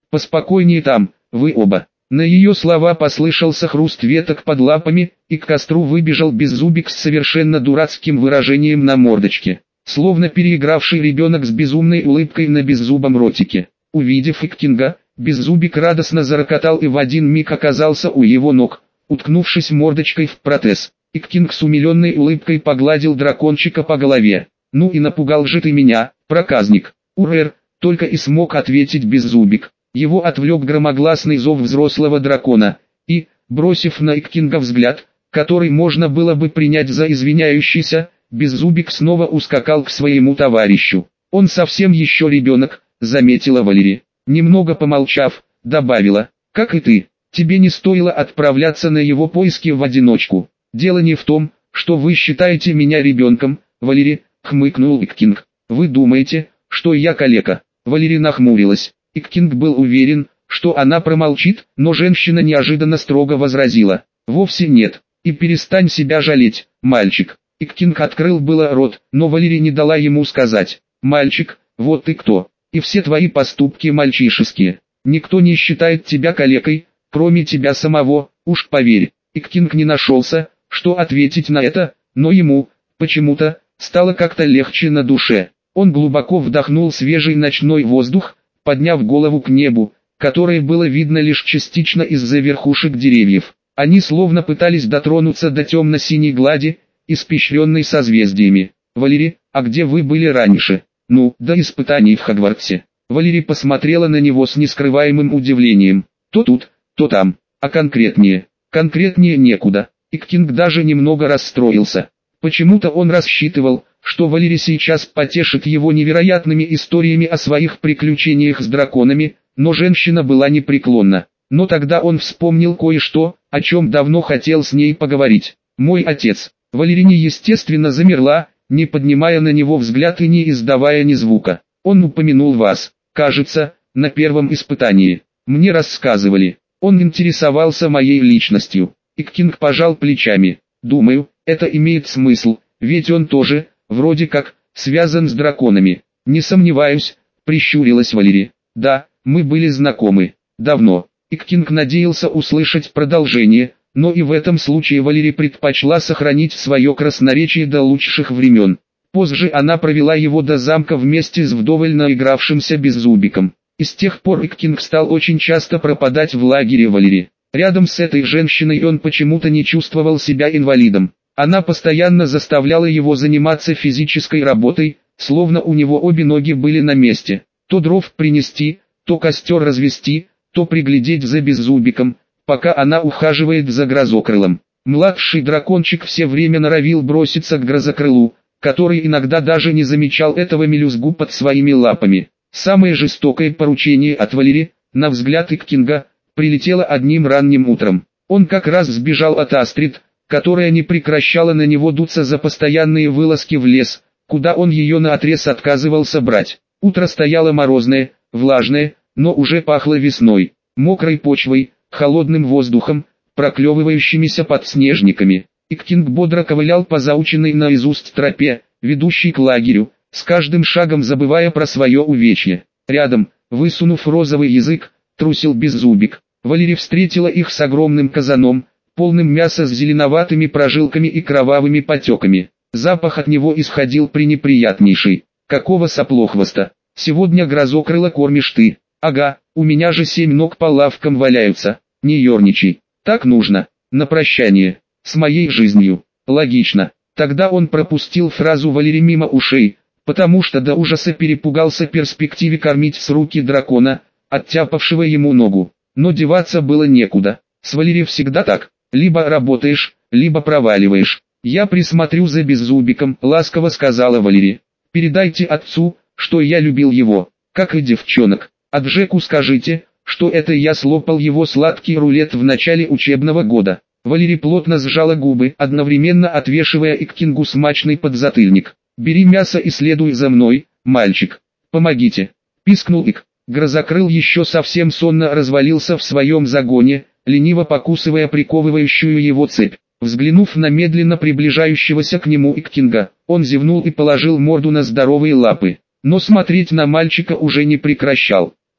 Поспокойнее там, вы оба. На ее слова послышался хруст веток под лапами, и к костру выбежал Беззубик с совершенно дурацким выражением на мордочке, словно переигравший ребенок с безумной улыбкой на беззубом ротике. Увидев Иккинга, Беззубик радостно зарокотал и в один миг оказался у его ног, уткнувшись мордочкой в протез. Иккинг с умиленной улыбкой погладил дракончика по голове. «Ну и напугал же ты меня, проказник!» «Урэр!» — только и смог ответить Беззубик. Его отвлек громогласный зов взрослого дракона, и, бросив на Иккинга взгляд, который можно было бы принять за извиняющийся, Беззубик снова ускакал к своему товарищу. «Он совсем еще ребенок», — заметила Валери. Немного помолчав, добавила: «Как и ты, тебе не стоило отправляться на его поиски в одиночку. Дело не в том, что вы считаете меня ребенком, Валери», — хмыкнул Иккинг. «Вы думаете, что я калека?» Валери нахмурилась. Иккинг был уверен, что она промолчит, но женщина неожиданно строго возразила: «Вовсе нет, и перестань себя жалеть, мальчик». Иккинг открыл было рот, но Валери не дала ему сказать. «Мальчик, вот ты кто, и все твои поступки мальчишеские. Никто не считает тебя калекой, кроме тебя самого, уж поверь». Иккинг не нашелся, что ответить на это, но ему, почему-то, стало как-то легче на душе. Он глубоко вдохнул свежий ночной воздух, подняв голову к небу, которое было видно лишь частично из-за верхушек деревьев. Они словно пытались дотронуться до темно-синей глади, испещренной созвездиями. «Валери, а где вы были раньше?» «Ну, до испытаний в Хогвартсе». Валери посмотрела на него с нескрываемым удивлением. «То тут, то там, а конкретнее?» «Конкретнее некуда». Иккинг даже немного расстроился. Почему-то он рассчитывал, что Валери сейчас потешит его невероятными историями о своих приключениях с драконами, но женщина была непреклонна. Но тогда он вспомнил кое-что, о чем давно хотел с ней поговорить. «Мой отец». Валери неестественно замерла, не поднимая на него взгляд и не издавая ни звука. «Он упомянул вас, кажется, на первом испытании. Мне рассказывали. Он интересовался моей личностью». Иккинг пожал плечами. «Думаю, это имеет смысл, ведь он тоже, вроде как, связан с драконами». «Не сомневаюсь», — прищурилась Валери. «Да, мы были знакомы. Давно». Иккинг надеялся услышать продолжение, но и в этом случае Валери предпочла сохранить свое красноречие до лучших времен. Позже она провела его до замка вместе с вдоволь наигравшимся Беззубиком. И с тех пор Иккинг стал очень часто пропадать в лагере Валери. Рядом с этой женщиной он почему-то не чувствовал себя инвалидом. Она постоянно заставляла его заниматься физической работой, словно у него обе ноги были на месте. То дров принести, то костер развести, то приглядеть за Беззубиком, пока она ухаживает за Грозокрылом. Младший дракончик все время норовил броситься к Грозокрылу, который иногда даже не замечал этого мелюзгу под своими лапами. Самое жестокое поручение от Валери, на взгляд Иккинга, прилетело одним ранним утром. Он как раз сбежал от Астрид, которая не прекращала на него дуться за постоянные вылазки в лес, куда он ее наотрез отказывался брать. Утро стояло морозное, влажное, но уже пахло весной, мокрой почвой, холодным воздухом, проклевывающимися подснежниками. Иккинг бодро ковылял по заученной наизусть тропе, ведущей к лагерю, с каждым шагом забывая про свое увечье. Рядом, высунув розовый язык, трусил Беззубик. Валери встретила их с огромным казаном, полным мяса с зеленоватыми прожилками и кровавыми потеками. Запах от него исходил пренеприятнейший. «Какого соплохвоста? Сегодня Грозокрыла кормишь ты?» «Ага, у меня же 7 ног по лавкам валяются». «Не ерничай, так нужно, на прощание, с моей жизнью». «Логично». Тогда он пропустил фразу Валери мимо ушей, потому что до ужаса перепугался перспективе кормить с руки дракона, оттяпавшего ему ногу. Но деваться было некуда. С Валери всегда так, либо работаешь, либо проваливаешь. «Я присмотрю за Беззубиком», — ласково сказала Валери. «Передайте отцу, что я любил его, как и девчонок. А Джеку скажите, что это я слопал его сладкий рулет в начале учебного года». Валери плотно сжала губы, одновременно отвешивая Иккингу смачный подзатыльник. «Бери мясо и следуй за мной, мальчик. Помогите», — пискнул Ик. Грозокрыл еще совсем сонно развалился в своем загоне, лениво покусывая приковывающую его цепь. Взглянув на медленно приближающегося к нему Иккинга, он зевнул и положил морду на здоровые лапы. Но смотреть на мальчика уже не прекращал.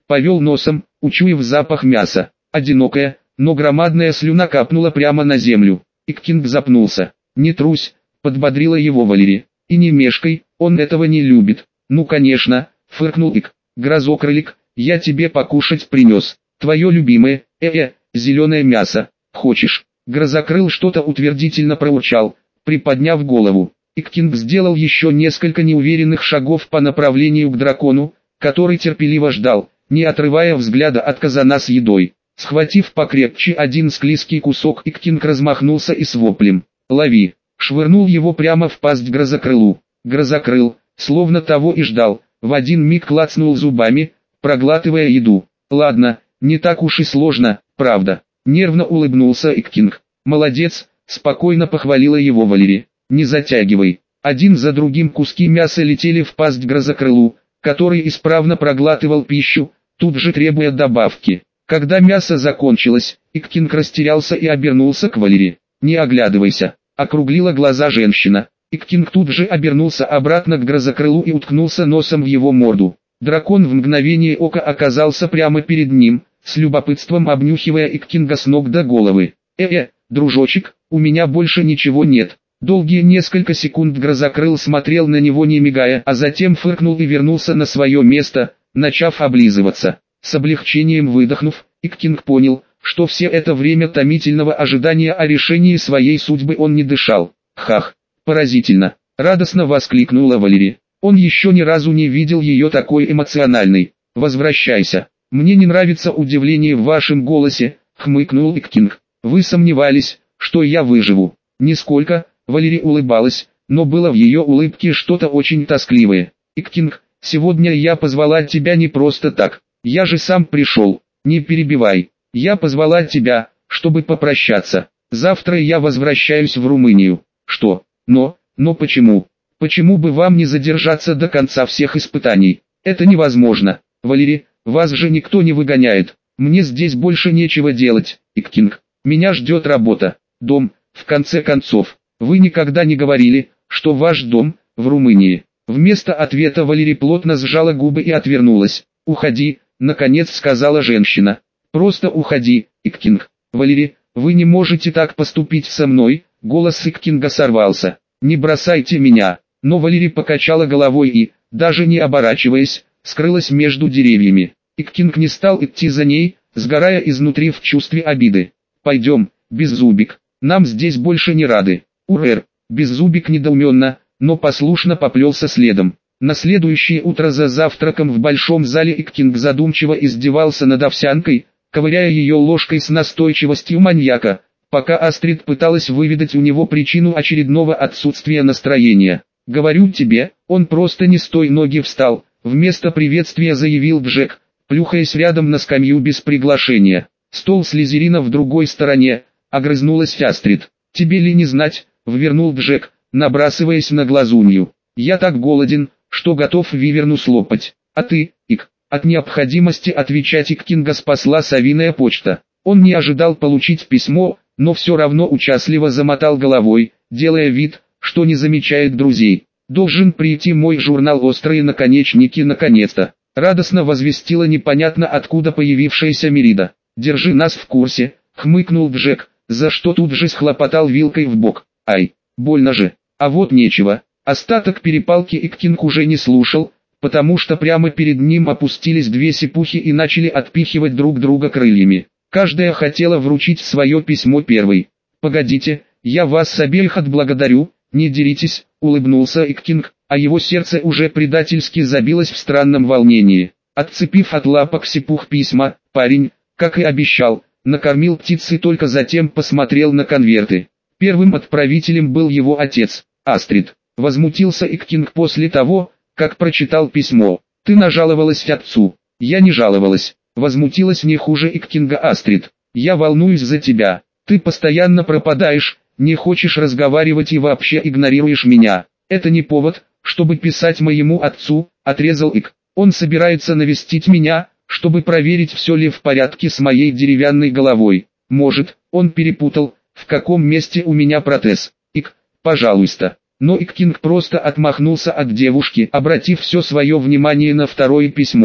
повел носом, учуяв запах мяса. Одинокая, но громадная слюна капнула прямо на землю. Иккинг запнулся. «Не трусь», — подбодрила его Валери. «И не мешкай, он этого не любит». «Ну конечно», — фыркнул Ик. «Грозокрылик, я тебе покушать принес. Твое любимое, зеленое мясо. Хочешь?» Грозокрыл что-то утвердительно проурчал, приподняв голову. Иккинг сделал еще несколько неуверенных шагов по направлению к дракону, который терпеливо ждал, не отрывая взгляда от казана с едой. Схватив покрепче один склизкий кусок, Иккинг размахнулся и с воплем «Лови!» швырнул его прямо в пасть Грозокрылу. Грозокрыл, словно того и ждал, в один миг клацнул зубами, проглатывая еду. «Ладно, не так уж и сложно, правда?» Нервно улыбнулся Иккинг. «Молодец!» — спокойно похвалила его Валери. «Не затягивай». Один за другим куски мяса летели в пасть Грозокрылу, который исправно проглатывал пищу, тут же требуя добавки. Когда мясо закончилось, Иккинг растерялся и обернулся к Валери. «Не оглядывайся», — округлила глаза женщина. Иккинг тут же обернулся обратно к Грозокрылу и уткнулся носом в его морду. Дракон в мгновение ока оказался прямо перед ним, с любопытством обнюхивая Иккинга с ног до головы. Дружочек, у меня больше ничего нет». Долгие несколько секунд Грозокрыл смотрел на него не мигая, а затем фыркнул и вернулся на свое место, начав облизываться. С облегчением выдохнув, Иккинг понял, что все это время томительного ожидания о решении своей судьбы он не дышал. «Хах! Поразительно!» — радостно воскликнула Валери. Он еще ни разу не видел ее такой эмоциональной. «Возвращайся. Мне не нравится удивление в вашем голосе», — хмыкнул Иккинг. «Вы сомневались, что я выживу?» «Нисколько», — Валери улыбалась, но было в ее улыбке что-то очень тоскливое. «Иккинг, сегодня я позвала тебя не просто так. Я же сам пришел. Не перебивай. Я позвала тебя, чтобы попрощаться. Завтра я возвращаюсь в Румынию». «Что? Но почему? Почему бы вам не задержаться до конца всех испытаний?» «Это невозможно. Валери, вас же никто не выгоняет. Мне здесь больше нечего делать, Иккинг. Меня ждет работа, дом, в конце концов. Вы никогда не говорили, что ваш дом в Румынии». Вместо ответа Валери плотно сжала губы и отвернулась. «Уходи», — наконец сказала женщина. «Просто уходи, Иккинг». «Валери, вы не можете так поступить со мной», — голос Иккинга сорвался. «Не бросайте меня». Но Валери покачала головой и, даже не оборачиваясь, скрылась между деревьями. Иккинг не стал идти за ней, сгорая изнутри в чувстве обиды. «Пойдем, Беззубик, нам здесь больше не рады». «Урэр!» Беззубик недоуменно, но послушно поплелся следом. На следующее утро за завтраком в большом зале Иккинг задумчиво издевался над овсянкой, ковыряя ее ложкой с настойчивостью маньяка, пока Астрид пыталась выведать у него причину очередного отсутствия настроения. «Говорю тебе, он просто не с той ноги встал», вместо приветствия заявил Джек, плюхаясь рядом на скамью без приглашения. «Стол Слизерина в другой стороне», огрызнулась Астрид. «Тебе ли не знать», ввернул Джек, набрасываясь на глазунью. «Я так голоден, что готов виверну слопать. А ты, Ик?» От необходимости отвечать Иккинга спасла совиная почта. Он не ожидал получить письмо, но все равно участливо замотал головой, делая вид, что не замечает друзей. «Должен прийти мой журнал «Острые наконечники» наконец-то», радостно возвестила непонятно откуда появившаяся Мерида. «Держи нас в курсе», хмыкнул Джек, за что тут же схлопотал вилкой в бок. «Ай, больно же». А вот нечего. Остаток перепалки Иккинг уже не слушал, потому что прямо перед ним опустились две сипухи и начали отпихивать друг друга крыльями. Каждая хотела вручить свое письмо первой. «Погодите, я вас обеих отблагодарю, не деритесь», улыбнулся Иккинг, а его сердце уже предательски забилось в странном волнении. Отцепив от лапок сипух письма, парень, как и обещал, накормил птиц и только затем посмотрел на конверты. Первым отправителем был его отец, Астрид. Возмутился Иккинг после того, как прочитал письмо. «Ты нажаловалась отцу». «Я не жаловалась», возмутилась не хуже Иккинга Астрид. «Я волнуюсь за тебя. Ты постоянно пропадаешь, не хочешь разговаривать и вообще игнорируешь меня. Это не повод, чтобы писать моему отцу», отрезал Ик. «Он собирается навестить меня, чтобы проверить, все ли в порядке с моей деревянной головой. Может, он перепутал, в каком месте у меня протез. Ик, пожалуйста». Но Иккинг просто отмахнулся от девушки, обратив все свое внимание на второе письмо.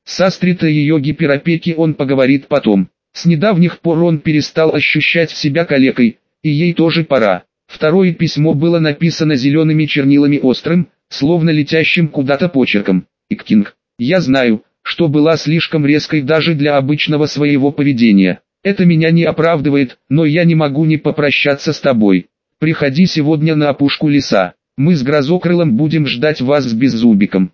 С Астрид и ее гиперопеки он поговорит потом. С недавних пор он перестал ощущать себя калекой, и ей тоже пора. Второе письмо было написано зелеными чернилами острым, словно летящим куда-то почерком. Иккинг, я знаю, что была слишком резкой даже для обычного своего поведения. Это меня не оправдывает, но я не могу не попрощаться с тобой. Приходи сегодня на опушку леса. Мы с Грозокрылом будем ждать вас с Беззубиком.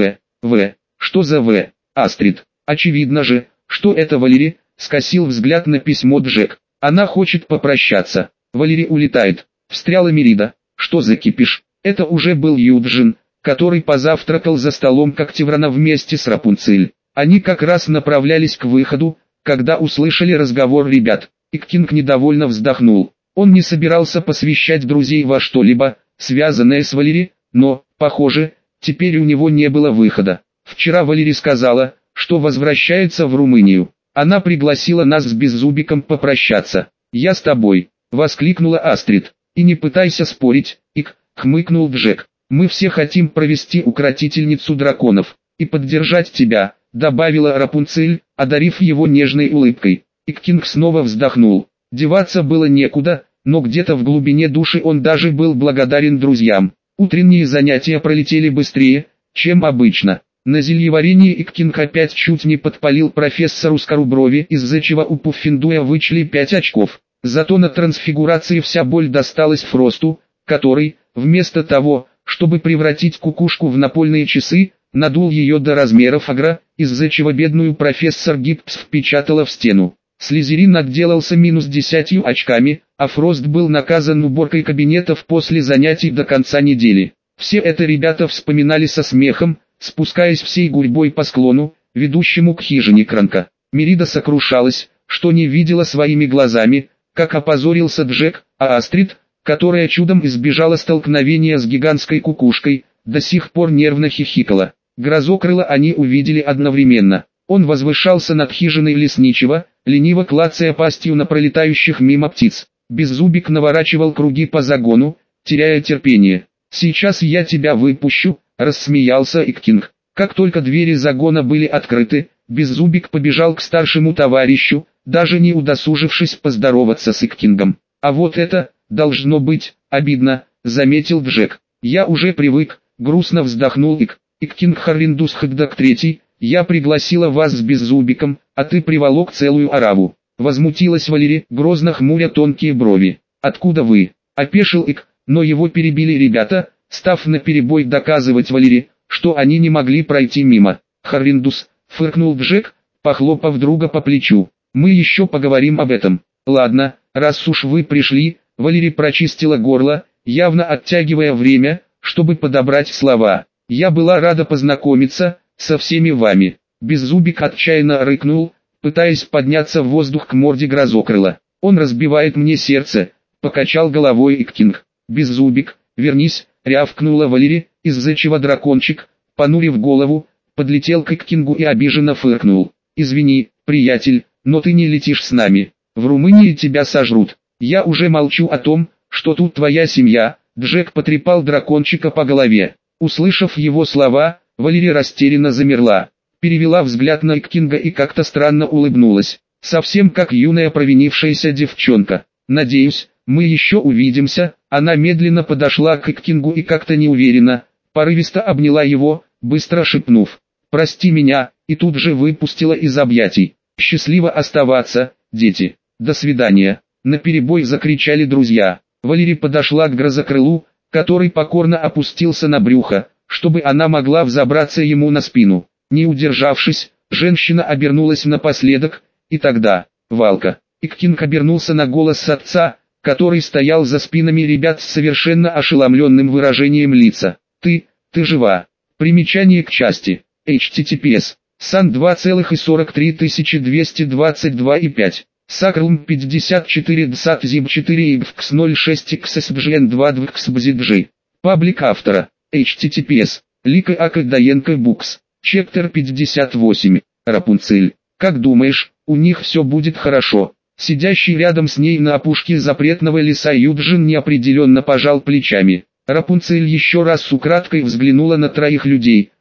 Что за В? Астрид. Очевидно же, что это Валери, скосил взгляд на письмо Джек. Она хочет попрощаться. Валери улетает. Встряла Мерида. Что за кипиш? Это уже был Юджин, который позавтракал за столом Когтеврана вместе с Рапунцель. Они как раз направлялись к выходу, когда услышали разговор ребят. Иккинг недовольно вздохнул. Он не собирался посвящать друзей во что-либо, связанное с Валери, но, похоже, теперь у него не было выхода. Вчера Валери сказала, что возвращается в Румынию. Она пригласила нас с Беззубиком попрощаться. «Я с тобой», — воскликнула Астрид. «И не пытайся спорить, Ик», — хмыкнул Джек. «Мы все хотим провести укротительницу драконов и поддержать тебя», — добавила Рапунцель, одарив его нежной улыбкой. Иккинг снова вздохнул. Деваться было некуда, но где-то в глубине души он даже был благодарен друзьям. Утренние занятия пролетели быстрее, чем обычно. На зельеварении Иккинг опять чуть не подпалил профессору Скоруброви, из-за чего у Пуффендуя вычли 5 очков. Зато на трансфигурации вся боль досталась Фросту, который, вместо того, чтобы превратить кукушку в напольные часы, надул ее до размеров агра, из-за чего бедную профессор Гипс впечатала в стену. Слизерин отделался минус 10 очками, а Фрост был наказан уборкой кабинетов после занятий до конца недели. Все это ребята вспоминали со смехом, спускаясь всей гурьбой по склону, ведущему к хижине Кранка. Мерида сокрушалась, что не видела своими глазами, как опозорился Джек, а Астрид, которая чудом избежала столкновения с гигантской кукушкой, до сих пор нервно хихикала. Грозокрыла они увидели одновременно. Он возвышался над хижиной лесничего, лениво клацая пастью на пролетающих мимо птиц. Беззубик наворачивал круги по загону, теряя терпение. «Сейчас я тебя выпущу», — рассмеялся Иккинг. Как только двери загона были открыты, Беззубик побежал к старшему товарищу, даже не удосужившись поздороваться с Иккингом. «А вот это, должно быть, обидно», — заметил Джек. «Я уже привык», — грустно вздохнул Иккинг Харриндус Хэгдак III. «Я пригласила вас с Беззубиком, а ты приволок целую ораву». Возмутилась Валери, грозно хмуря тонкие брови. «Откуда вы?» — опешил Ик, но его перебили ребята, став наперебой доказывать Валери, что они не могли пройти мимо. «Харриндус», — фыркнул Джек, похлопав друга по плечу. «Мы еще поговорим об этом». «Ладно, раз уж вы пришли», — Валери прочистила горло, явно оттягивая время, чтобы подобрать слова. «Я была рада познакомиться со всеми вами». Беззубик отчаянно рыкнул, пытаясь подняться в воздух к морде Грозокрыла. «Он разбивает мне сердце», — покачал головой Иккинг. «Беззубик, вернись», — рявкнула Валери, из-за чего дракончик, понурив голову, подлетел к Иккингу и обиженно фыркнул. «Извини, приятель, но ты не летишь с нами. В Румынии тебя сожрут. Я уже молчу о том, что тут твоя семья». Джек потрепал дракончика по голове. Услышав его слова, Валери растерянно замерла, перевела взгляд на Иккинга и как-то странно улыбнулась, совсем как юная провинившаяся девчонка. «Надеюсь, мы еще увидимся». Она медленно подошла к Иккингу и как-то неуверенно, порывисто обняла его, быстро шепнув: «Прости меня», и тут же выпустила из объятий. «Счастливо оставаться, дети. До свидания», — наперебой закричали друзья. Валери подошла к Грозокрылу, который покорно опустился на брюхо, чтобы она могла взобраться ему на спину. Не удержавшись, женщина обернулась напоследок, и тогда, Валка. Иккинг обернулся на голос отца, который стоял за спинами ребят с совершенно ошеломленным выражением лица. «Ты жива». Примечание к части. https. Сан 2,43222,5. Сакрум 54 дсат зиб 4 ибкс 06 xsbжн 2 двксбзиджи. Паблик автора. https. Лика Акадаенко Букс. Чептер 58. Рапунцель. «Как думаешь, у них все будет хорошо?» Сидящий рядом с ней на опушке запретного леса Юджин неопределенно пожал плечами. Рапунцель еще раз украдкой взглянула на троих людей,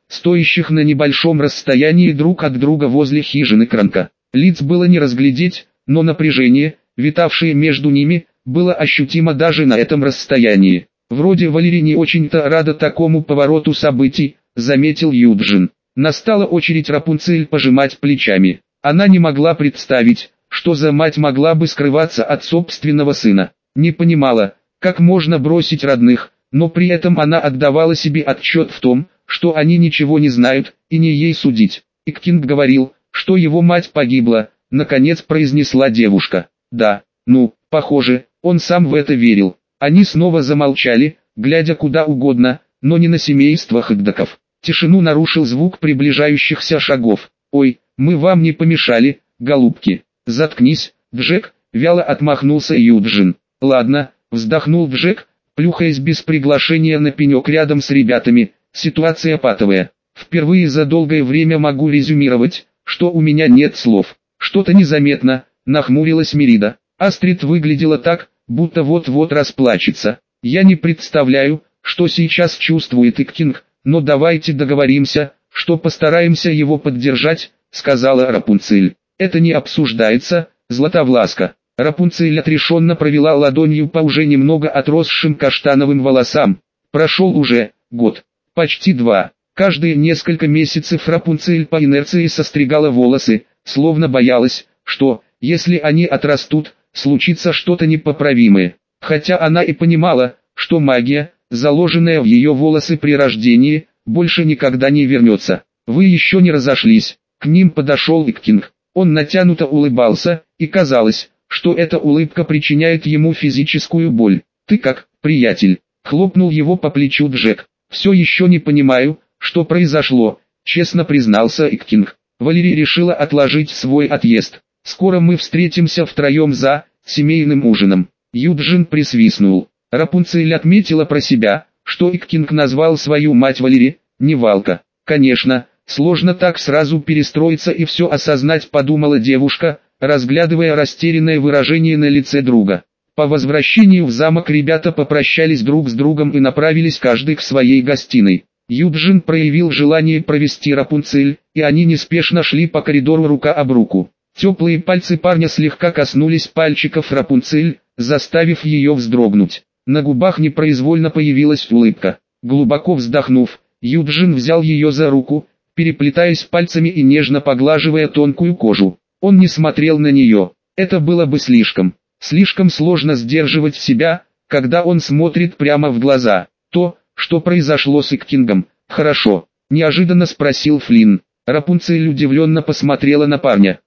стоящих на небольшом расстоянии друг от друга возле хижины Кранка. Лиц было не разглядеть, но напряжение, витавшее между ними, было ощутимо даже на этом расстоянии. «Вроде Валерий не очень-то рада такому повороту событий», — заметил Юджин. Настала очередь Рапунцель пожимать плечами. Она не могла представить, что за мать могла бы скрываться от собственного сына. Не понимала, как можно бросить родных, но при этом она отдавала себе отчет в том, что они ничего не знают, и не ей судить. Иккинг говорил, что его мать погибла, наконец произнесла девушка. Да, похоже, он сам в это верил. Они снова замолчали, глядя куда угодно, но не на семейство Хэкдоков. Тишину нарушил звук приближающихся шагов. «Ой, мы вам не помешали, голубки». «Заткнись, Джек», — вяло отмахнулся Юджин. «Ладно», — вздохнул Джек, плюхаясь без приглашения на пенек рядом с ребятами. «Ситуация патовая. Впервые за долгое время могу резюмировать, что у меня нет слов». «Что-то незаметно», — нахмурилась Мерида. Астрид выглядела так, будто вот-вот расплачется. «Я не представляю, что сейчас чувствует Иккинг, но давайте договоримся, что постараемся его поддержать», — сказала Рапунцель. «Это не обсуждается, Златовласка». Рапунцель отрешенно провела ладонью по уже немного отросшим каштановым волосам. Прошел уже год, почти 2. Каждые несколько месяцев Рапунцель по инерции состригала волосы, словно боялась, что, если они отрастут, случится что-то непоправимое. Хотя она и понимала, что магия, заложенная в ее волосы при рождении, больше никогда не вернется. «Вы еще не разошлись». К ним подошел Иккинг. Он натянуто улыбался, и казалось, что эта улыбка причиняет ему физическую боль. «Ты как, приятель?» — хлопнул его по плечу Джек. «Все еще не понимаю, что произошло», — честно признался Иккинг. Валерий решила отложить свой отъезд. «Скоро мы встретимся втроем за семейным ужином». Юджин присвистнул. Рапунцель отметила про себя, что Иккинг назвал свою мать Валери, не Валка. «Конечно, сложно так сразу перестроиться и все осознать», — подумала девушка, разглядывая растерянное выражение на лице друга. По возвращению в замок ребята попрощались друг с другом и направились каждый к своей гостиной. Юджин проявил желание провести Рапунцель, и они неспешно шли по коридору рука об руку. Теплые пальцы парня слегка коснулись пальчиков Рапунцель, заставив ее вздрогнуть. На губах непроизвольно появилась улыбка. Глубоко вздохнув, Юджин взял ее за руку, переплетаясь пальцами и нежно поглаживая тонкую кожу. Он не смотрел на нее. Это было бы слишком сложно сдерживать себя, когда он смотрит прямо в глаза. «То, что произошло с Иккингом, хорошо?» — неожиданно спросил Флинн. Рапунцель удивленно посмотрела на парня.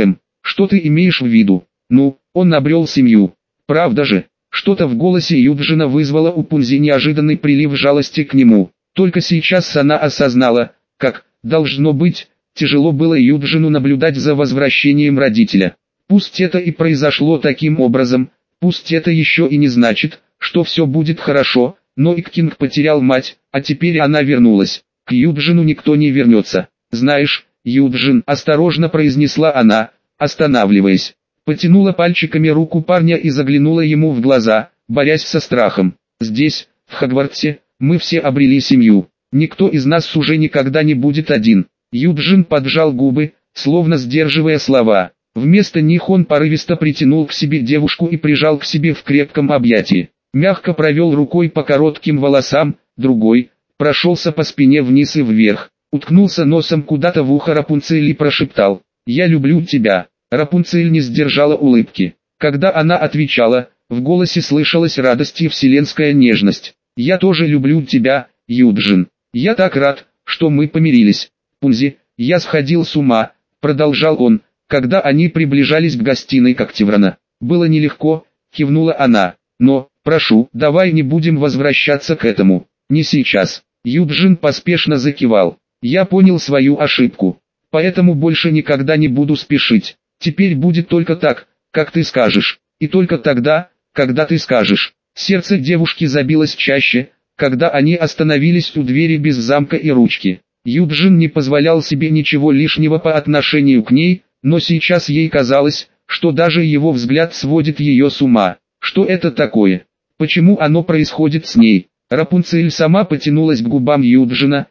Что ты имеешь в виду?» Он обрел семью. «Правда же?» Что-то в голосе Юджина вызвало у Пунзи неожиданный прилив жалости к нему. Только сейчас она осознала, как, должно быть, тяжело было Юджину наблюдать за возвращением родителя. Пусть это и произошло таким образом, пусть это еще и не значит, что все будет хорошо, но Иккинг потерял мать, а теперь она вернулась. К Юджину никто не вернется. «Знаешь, Юджин», — осторожно произнесла она, останавливаясь. Потянула пальчиками руку парня и заглянула ему в глаза, борясь со страхом. «Здесь, в Хогвартсе, мы все обрели семью. Никто из нас уже никогда не будет один». Юджин поджал губы, словно сдерживая слова. Вместо них он порывисто притянул к себе девушку и прижал к себе в крепком объятии. Мягко провел рукой по коротким волосам, другой прошелся по спине вниз и вверх. Уткнулся носом куда-то в ухо Рапунцель и прошептал: «Я люблю тебя». Рапунцель не сдержала улыбки. Когда она отвечала, в голосе слышалась радость и вселенская нежность. «Я тоже люблю тебя, Юджин. Я так рад, что мы помирились. Пунзи, я сходил с ума», — продолжал он, когда они приближались к гостиной Когтеврана. «Было нелегко», — кивнула она. «Но, прошу, давай не будем возвращаться к этому. Не сейчас». Юджин поспешно закивал. «Я понял свою ошибку. Поэтому больше никогда не буду спешить. Теперь будет только так, как ты скажешь. И только тогда, когда ты скажешь». Сердце девушки забилось чаще, когда они остановились у двери без замка и ручки. Юджин не позволял себе ничего лишнего по отношению к ней, но сейчас ей казалось, что даже его взгляд сводит ее с ума. Что это такое? Почему оно происходит с ней? Рапунцель сама потянулась к губам Юджина,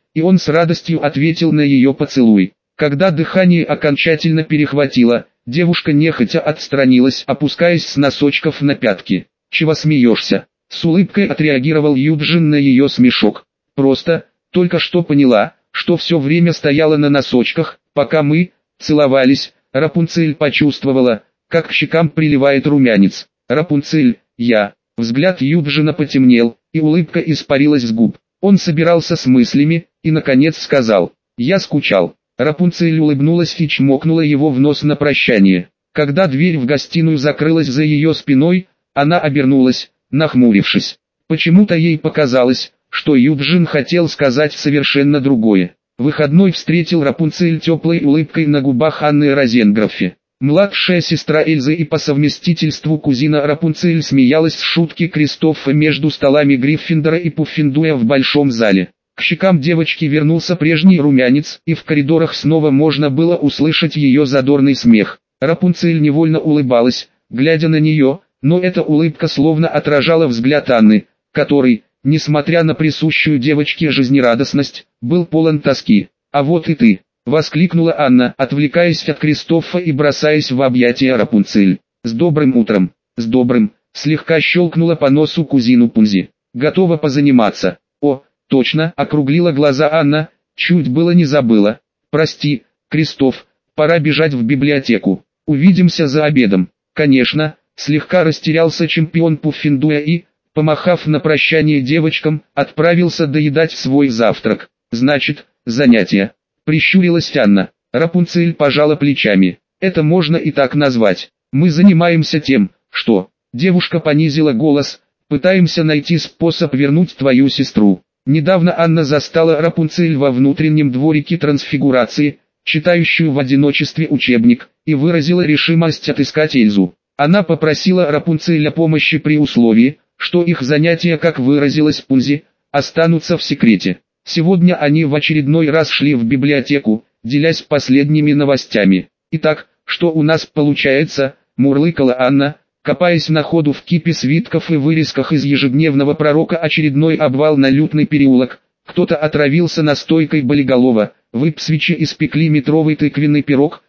и он с радостью ответил на ее поцелуй. Когда дыхание окончательно перехватило, девушка нехотя отстранилась, опускаясь с носочков на пятки. «Чего смеешься?» — с улыбкой отреагировал Юджин на ее смешок. «Просто, только что поняла, что все время стояла на носочках, пока мы целовались». Рапунцель почувствовала, как к щекам приливает румянец. «Рапунцель, я...» Взгляд Юджина потемнел, и улыбка испарилась с губ. Он собирался с мыслями, и наконец сказал: «Я скучал». Рапунцель улыбнулась и чмокнула его в нос на прощание. Когда дверь в гостиную закрылась за ее спиной, она обернулась, нахмурившись. Почему-то ей показалось, что Юджин хотел сказать совершенно другое. Выходной встретил Рапунцель теплой улыбкой на губах Анны Розенгрофи. Младшая сестра Эльзы и по совместительству кузина Рапунцель смеялась с шутки Кристофа между столами Гриффиндора и Пуффендуя в большом зале. К щекам девочки вернулся прежний румянец, и в коридорах снова можно было услышать ее задорный смех. Рапунцель невольно улыбалась, глядя на нее, но эта улыбка словно отражала взгляд Анны, который, несмотря на присущую девочке жизнерадостность, был полон тоски. «А вот и ты!» — воскликнула Анна, отвлекаясь от Кристофа и бросаясь в объятия Рапунцель. «С добрым утром!» «С добрым!» — слегка щелкнула по носу кузину Пунзи. «Готова позаниматься?» «О, точно!» — округлила глаза Анна, чуть было не забыла. «Прости, Кристоф, пора бежать в библиотеку. Увидимся за обедом». «Конечно!» — слегка растерялся чемпион Пуффендуя и, помахав на прощание девочкам, отправился доедать свой завтрак. «Значит, занятия?» — прищурилась Анна. Рапунцель пожала плечами. «Это можно и так назвать. Мы занимаемся тем, что...» Девушка понизила голос. «Пытаемся найти способ вернуть твою сестру». Недавно Анна застала Рапунцель во внутреннем дворике трансфигурации, читающую в одиночестве учебник, и выразила решимость отыскать Эльзу. Она попросила Рапунцель о помощи при условии, что их занятия, как выразилась Пунзи, останутся в секрете. Сегодня они в очередной раз шли в библиотеку, делясь последними новостями. «Итак, что у нас получается?» – мурлыкала Анна, копаясь на ходу в кипе свитков и вырезках из ежедневного пророка. Очередной обвал на Лютный переулок. Кто-то отравился настойкой болиголова, в Ипсвиче испекли метровый тыквенный пирог,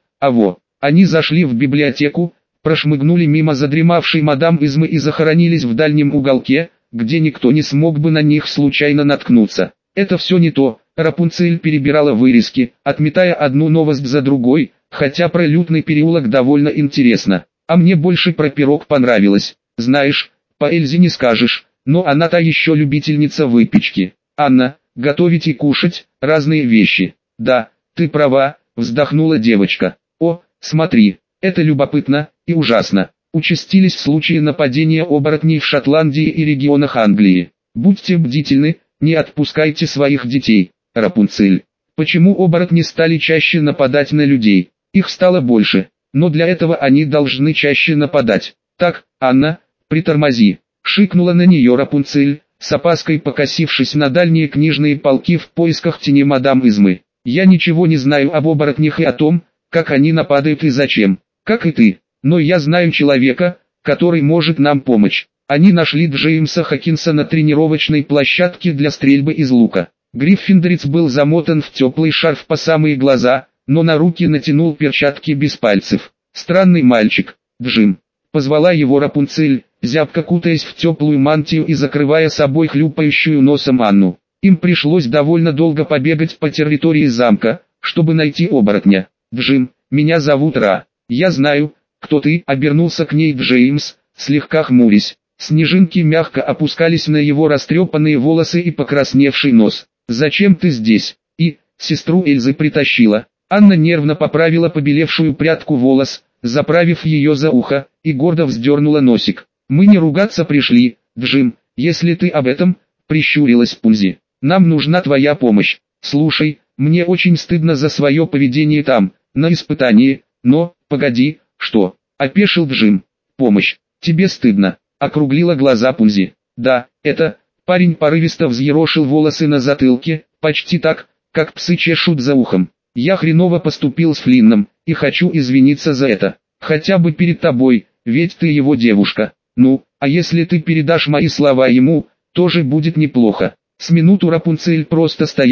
они зашли в библиотеку, прошмыгнули мимо задремавшей мадам Измы и захоронились в дальнем уголке, где никто не смог бы на них случайно наткнуться. Это все не то. Рапунцель перебирала вырезки, отметая одну новость за другой, хотя про Лютный переулок довольно интересно. А мне больше про пирог понравилось. Знаешь, по Эльзе не скажешь, но она та еще любительница выпечки. Анна, готовить и кушать – разные вещи. Да, ты права, вздохнула девочка. О, смотри, это любопытно и ужасно. Участились случаи нападения оборотней в Шотландии и регионах Англии. Будьте бдительны, не отпускайте своих детей. Рапунцель. Почему оборотни стали чаще нападать на людей? Их стало больше, но для этого они должны чаще нападать. Так, Анна, притормози. Шикнула на нее Рапунцель, с опаской покосившись на дальние книжные полки в поисках тени мадам Измы. Я ничего не знаю об оборотнях и о том, как они нападают и зачем. Как и ты. Но я знаю человека, который может нам помочь. Они нашли Джеймса Хокинса на тренировочной площадке для стрельбы из лука. Гриффиндорец был замотан в теплый шарф по самые глаза, но на руки натянул перчатки без пальцев. Странный мальчик, Джим. Позвала его Рапунцель, зябко кутаясь в теплую мантию и закрывая собой хлюпающую носом Анну. Им пришлось довольно долго побегать по территории замка, чтобы найти оборотня. «Джим, меня зовут Ра. Я знаю, кто ты», — обернулся к ней Джеймс, слегка хмурясь. Снежинки мягко опускались на его растрепанные волосы и покрасневший нос. «Зачем ты здесь?» «И, сестру Эльзы притащила». Анна нервно поправила побелевшую прядку волос, заправив ее за ухо, и гордо вздернула носик. «Мы не ругаться пришли, Джим, если ты об этом», — прищурилась Пунзи. «Нам нужна твоя помощь. Слушай, мне очень стыдно за свое поведение там, на испытании, но, погоди, что?» — опешил Джим. «Помощь, тебе стыдно?» — округлила глаза Пунзи. «Да, это...» — парень порывисто взъерошил волосы на затылке, почти так, как псы чешут за ухом. «Я хреново поступил с Флинном, и хочу извиниться за это. Хотя бы перед тобой, ведь ты его девушка. Ну, а если ты передашь мои слова ему, тоже будет неплохо». С минуту Рапунцель просто стояла,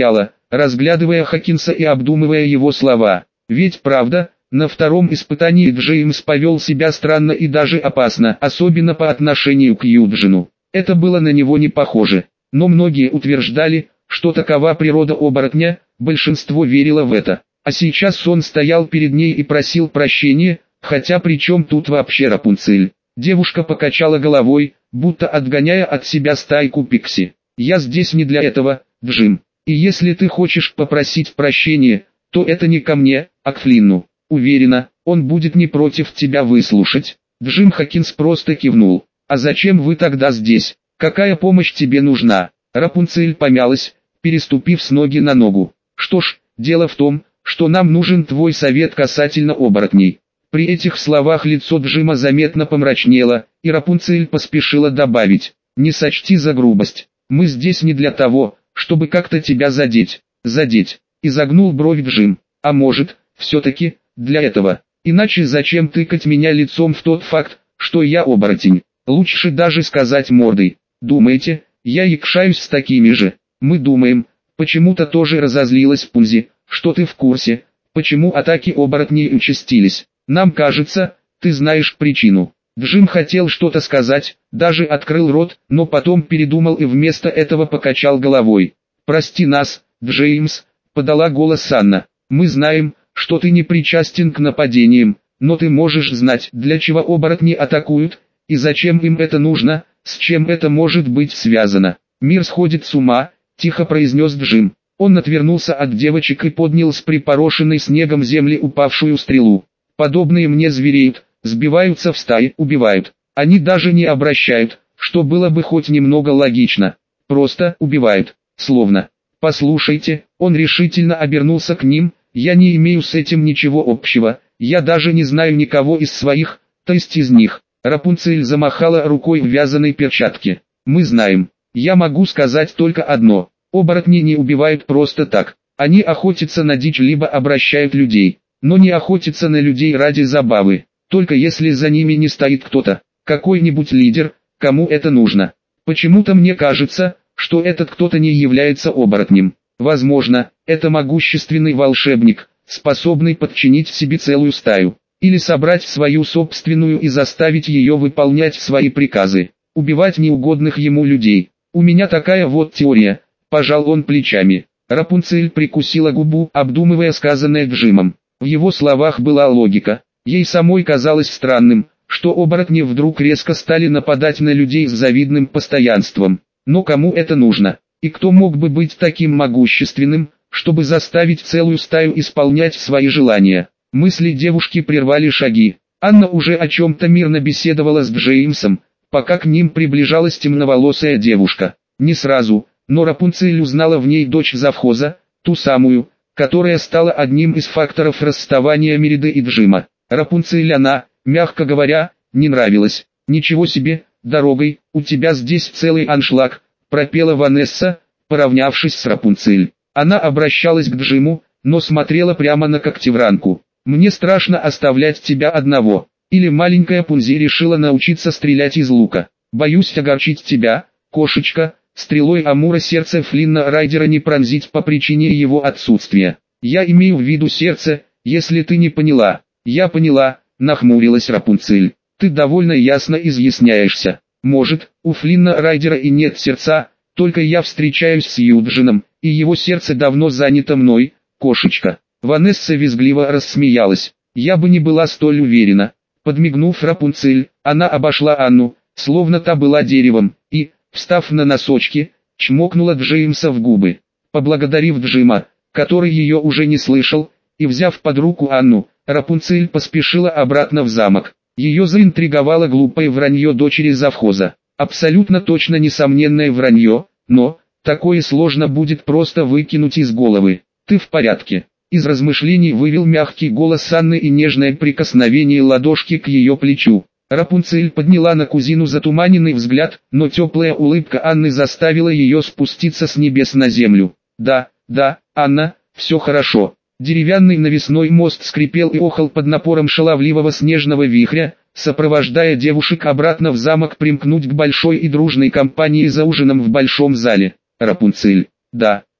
разглядывая Хокинса и обдумывая его слова. Ведь правда, на втором испытании Джеймс повел себя странно и даже опасно, особенно по отношению к Юджину. Это было на него не похоже. Но многие утверждали, что такова природа оборотня, большинство верило в это. А сейчас он стоял перед ней и просил прощения, хотя при чем тут вообще Рапунцель? Девушка покачала головой, будто отгоняя от себя стайку пикси. «Я здесь не для этого, Джим. И если ты хочешь попросить прощения, то это не ко мне, а к Флинну. Уверена, он будет не против тебя выслушать». Джим Хокинс просто кивнул. «А зачем вы тогда здесь? Какая помощь тебе нужна?» Рапунцель помялась, переступив с ноги на ногу. «Что ж, дело в том, что нам нужен твой совет касательно оборотней». При этих словах лицо Джима заметно помрачнело, и Рапунцель поспешила добавить: «Не сочти за грубость. Мы здесь не для того, чтобы как-то тебя задеть». «Задеть?» — изогнул бровь Джим. «А может, все-таки, для этого? Иначе зачем тыкать меня лицом в тот факт, что я оборотень? Лучше даже сказать мордой. Думаете, я якшаюсь с такими же?» «Мы думаем», — почему-то тоже разозлилась Пунзи, «что ты в курсе, почему атаки оборотней участились. Нам кажется, ты знаешь причину». Джим хотел что-то сказать, даже открыл рот, но потом передумал и вместо этого покачал головой. «Прости нас, Джеймс», — подала голос Анна. «Мы знаем, что ты не причастен к нападениям, но ты можешь знать, для чего оборотни атакуют, и зачем им это нужно, с чем это может быть связано». «Мир сходит с ума», — тихо произнес Джим. Он отвернулся от девочек и поднял с припорошенной снегом земли упавшую стрелу. «Подобные мне звереют, сбиваются в стаи, убивают. Они даже не обращают, что было бы хоть немного логично. Просто убивают, словно». «Послушайте», он решительно обернулся к ним, «я не имею с этим ничего общего, я даже не знаю никого из своих, то есть из них». Рапунцель замахала рукой в вязаной перчатке. «Мы знаем. Я могу сказать только одно. Оборотни не убивают просто так. Они охотятся на дичь либо обращают людей, но не охотятся на людей ради забавы, только если за ними не стоит кто-то, какой-нибудь лидер, кому это нужно. Почему-то мне кажется, что этот кто-то не является оборотнем. Возможно, это могущественный волшебник, способный подчинить себе целую стаю, или собрать свою собственную и заставить ее выполнять свои приказы, убивать неугодных ему людей. У меня такая вот теория», — пожал он плечами. Рапунцель прикусила губу, обдумывая сказанное Джимом. В его словах была логика. Ей самой казалось странным, что оборотни вдруг резко стали нападать на людей с завидным постоянством. Но кому это нужно? И кто мог бы быть таким могущественным, чтобы заставить целую стаю исполнять свои желания? Мысли девушки прервали шаги. Анна уже о чем-то мирно беседовала с Джеймсом, пока к ним приближалась темноволосая девушка. Не сразу, но Рапунцель узнала в ней дочь завхоза, ту самую, которая стала одним из факторов расставания Мериды и Джима. Рапунцель она, мягко говоря, не нравилась. «Ничего себе, дорогой, у тебя здесь целый аншлаг», — пропела Ванесса, поравнявшись с Рапунцель. Она обращалась к Джиму, но смотрела прямо на Когтевранку. «Мне страшно оставлять тебя одного. Или маленькая Пунзи решила научиться стрелять из лука. Боюсь огорчить тебя, кошечка, стрелой Амура сердце Флинна Райдера не пронзить по причине его отсутствия. Я имею в виду сердце, если ты не поняла». «Я поняла», — нахмурилась Рапунцель. «Ты довольно ясно изъясняешься. Может, у Флинна Райдера и нет сердца, только я встречаюсь с Юджином, и его сердце давно занято мной, кошечка». Ванесса визгливо рассмеялась. «Я бы не была столь уверена». Подмигнув Рапунцель, она обошла Анну, словно та была деревом, и, встав на носочки, чмокнула Джеймса в губы. Поблагодарив Джима, который ее уже не слышал, и взяв под руку Анну, Рапунцель поспешила обратно в замок. Ее заинтриговало глупое вранье дочери завхоза. Абсолютно точно несомненное вранье, но такое сложно будет просто выкинуть из головы. «Ты в порядке?» Из размышлений вывел мягкий голос Анны и нежное прикосновение ладошки к ее плечу. Рапунцель подняла на кузину затуманенный взгляд, но теплая улыбка Анны заставила ее спуститься с небес на землю. «Да, Анна, все хорошо». Деревянный навесной мост скрипел и охал под напором шаловливого снежного вихря, сопровождая девушек обратно в замок примкнуть к большой и дружной компании за ужином в большом зале. «Рапунцель, да,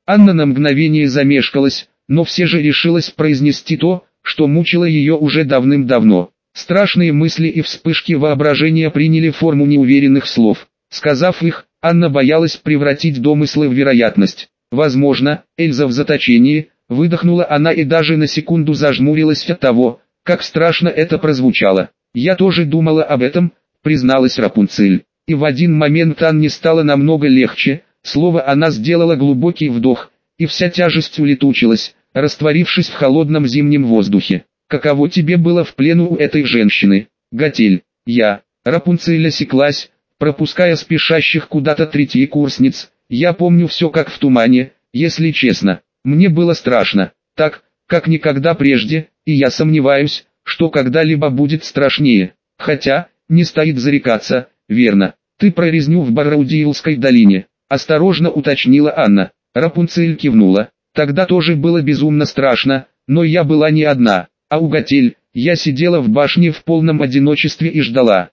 Анна на мгновение замешкалась, но все же решилась произнести то, что мучило ее уже давным-давно. Страшные мысли и вспышки воображения приняли форму неуверенных слов. Сказав их, Анна боялась превратить домыслы в вероятность. Возможно, Эльза в заточении, выдохнула она и даже на секунду зажмурилась от того, как страшно это прозвучало. «Я тоже думала об этом», призналась Рапунцель. И в один момент Анне стало намного легче, словно она сделала глубокий вдох, и вся тяжесть улетучилась, растворившись в холодном зимнем воздухе. «Каково тебе было в плену у этой женщины, Готель?» «Я». Рапунцель осеклась, пропуская спешащих куда-то третьекурсниц. «Я помню все как в тумане, если честно. Мне было страшно, так, как никогда прежде, и я сомневаюсь, что когда-либо будет страшнее. Хотя, не стоит зарекаться, верно. Ты про резню в Бараудиилской долине?» Осторожно уточнила Анна. Рапунцель кивнула. «Тогда тоже было безумно страшно, но я была не одна, а у Готель. Я сидела в башне в полном одиночестве и ждала,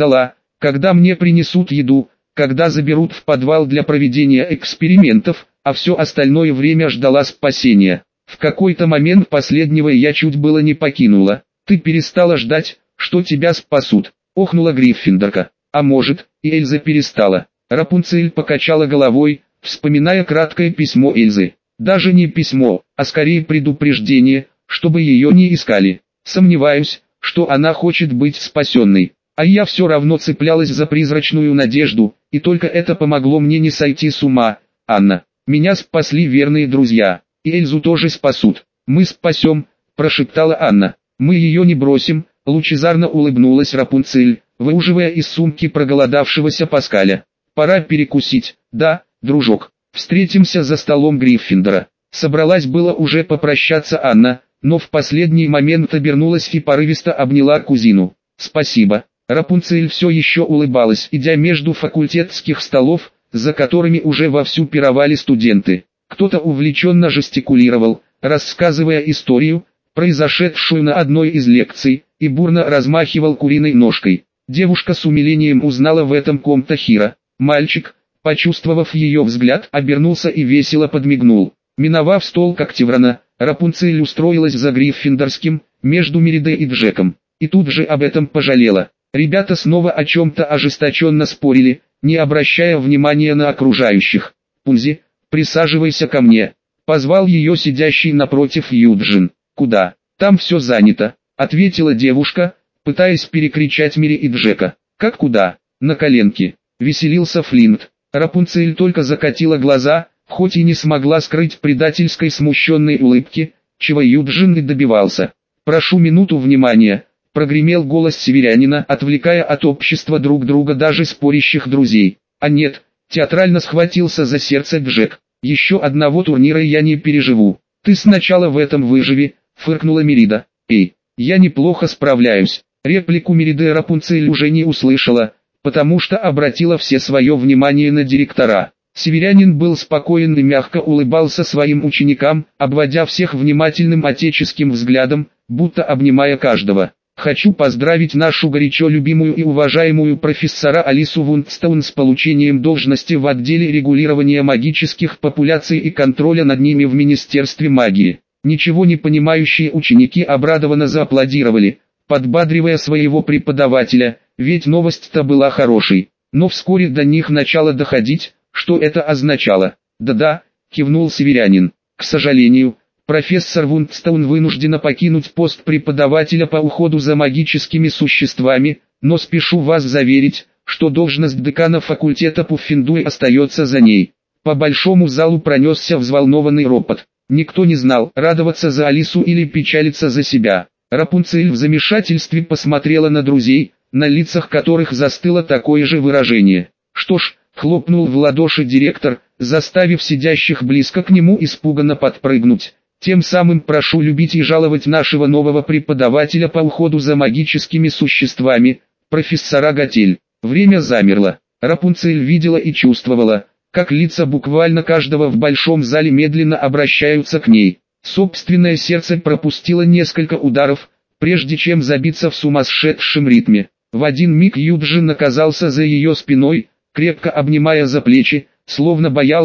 когда мне принесут еду, когда заберут в подвал для проведения экспериментов, а все остальное время ждала спасения. В какой-то момент последнего я чуть было не покинула. Ты перестала ждать, что тебя спасут», охнула Гриффиндорка. «А может, и Эльза перестала». Рапунцель покачала головой, вспоминая краткое письмо Эльзы. Даже не письмо, а скорее предупреждение, чтобы ее не искали. Сомневаюсь, что она хочет быть спасенной. А я все равно цеплялась за призрачную надежду, и только это помогло мне не сойти с ума. Анна, меня спасли верные друзья, и Эльзу тоже спасут. Мы спасем, прошептала Анна. Мы ее не бросим, лучезарно улыбнулась Рапунцель, выуживая из сумки проголодавшегося Паскаля. Пора перекусить, да, дружок. Встретимся за столом Гриффиндора. Собралась было уже попрощаться Анна, но в последний момент обернулась и порывисто обняла кузину. «Спасибо». Рапунцель все еще улыбалась, идя между факультетских столов, за которыми уже вовсю пировали студенты. Кто-то увлеченно жестикулировал, рассказывая историю, произошедшую на одной из лекций, и бурно размахивал куриной ножкой. Девушка с умилением узнала в этом ком-то Хира. Мальчик, почувствовав ее взгляд, обернулся и весело подмигнул. Миновав стол Когтеврана, Рапунцель устроилась за Гриффиндорским, между Меридой и Джеком, и тут же об этом пожалела. Ребята снова о чем-то ожесточенно спорили, не обращая внимания на окружающих. «Пунзи, присаживайся ко мне», — позвал ее сидящий напротив Юджин. «Куда? Там все занято», — ответила девушка, пытаясь перекричать Мери и Джека. «Как куда? На коленке», — веселился Флинт. Рапунцель только закатила глаза, хоть и не смогла скрыть предательской смущенной улыбки, чего Юджин и добивался. «Прошу минуту внимания», — прогремел голос северянина, отвлекая от общества друг друга даже спорящих друзей. «А нет», — театрально схватился за сердце Джек, — «еще одного турнира я не переживу. Ты сначала в этом выживи», — фыркнула Мерида. «Эй, я неплохо справляюсь». Реплику Мериды Рапунцель уже не услышала, потому что обратила все свое внимание на директора. Северянин был спокоен и мягко улыбался своим ученикам, обводя всех внимательным отеческим взглядом, будто обнимая каждого. «Хочу поздравить нашу горячо любимую и уважаемую профессора Алису Вундстоун с получением должности в отделе регулирования магических популяций и контроля над ними в Министерстве магии». Ничего не понимающие ученики обрадованно зааплодировали, подбадривая своего преподавателя, ведь новость-то была хорошей. Но вскоре до них начало доходить, что это означало. «Да-да», — кивнул северянин. «К сожалению, профессор Вундстоун вынуждена покинуть пост преподавателя по уходу за магическими существами, но спешу вас заверить, что должность декана факультета Пуффендуй остается за ней». По большому залу пронесся взволнованный ропот. Никто не знал, радоваться за Алису или печалиться за себя. Рапунцель в замешательстве посмотрела на друзей, на лицах которых застыло такое же выражение. «Что ж», — хлопнул в ладоши директор, заставив сидящих близко к нему испуганно подпрыгнуть. «Тем самым прошу любить и жаловать нашего нового преподавателя по уходу за магическими существами, профессора Готель». Время замерло. Рапунцель видела и чувствовала, как лица буквально каждого в большом зале медленно обращаются к ней. Собственное сердце пропустило несколько ударов, прежде чем забиться в сумасшедшем ритме. В один миг Юджин оказался за ее спиной, крепко обнимая за плечи, словно боялся,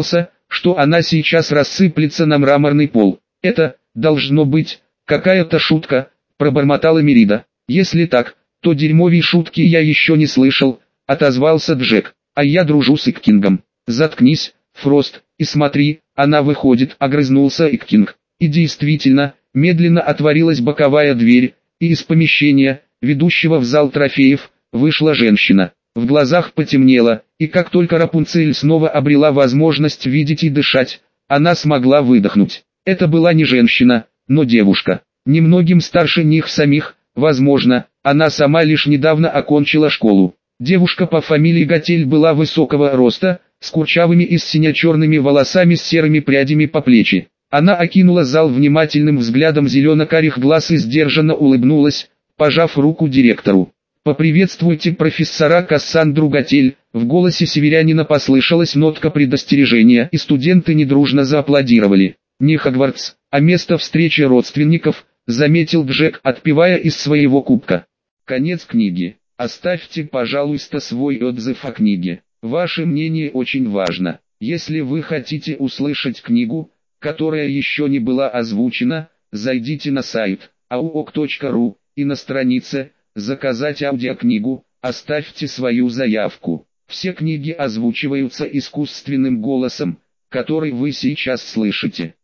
что она сейчас рассыплется на мраморный пол. Это, должно быть, какая-то шутка, пробормотала Мерида. Если так, то дерьмовей шутки я еще не слышал, отозвался Джек. А я дружу с Иккингом. Заткнись, Фрост, и смотри, она выходит, огрызнулся Иккинг. И действительно, медленно отворилась боковая дверь, и из помещения, ведущего в зал трофеев, вышла женщина. В глазах потемнело, и как только Рапунцель снова обрела возможность видеть и дышать, она смогла выдохнуть. Это была не женщина, но девушка. Немногим старше них самих, возможно, она сама лишь недавно окончила школу. Девушка по фамилии Готель была высокого роста, с курчавыми и сине-черными волосами с серыми прядями по плечи. Она окинула зал внимательным взглядом зелено-карих глаз и сдержанно улыбнулась, пожав руку директору. «Поприветствуйте профессора Кассандру Готель». В голосе северянина послышалась нотка предостережения, и студенты недружно зааплодировали. «Не Хогвартс, а место встречи родственников», заметил Джек, отпивая из своего кубка. Конец книги. Оставьте, пожалуйста, свой отзыв о книге. Ваше мнение очень важно. Если вы хотите услышать книгу, которая еще не была озвучена, зайдите на сайт auok.ru и на странице «Заказать аудиокнигу», оставьте свою заявку. Все книги озвучиваются искусственным голосом, который вы сейчас слышите.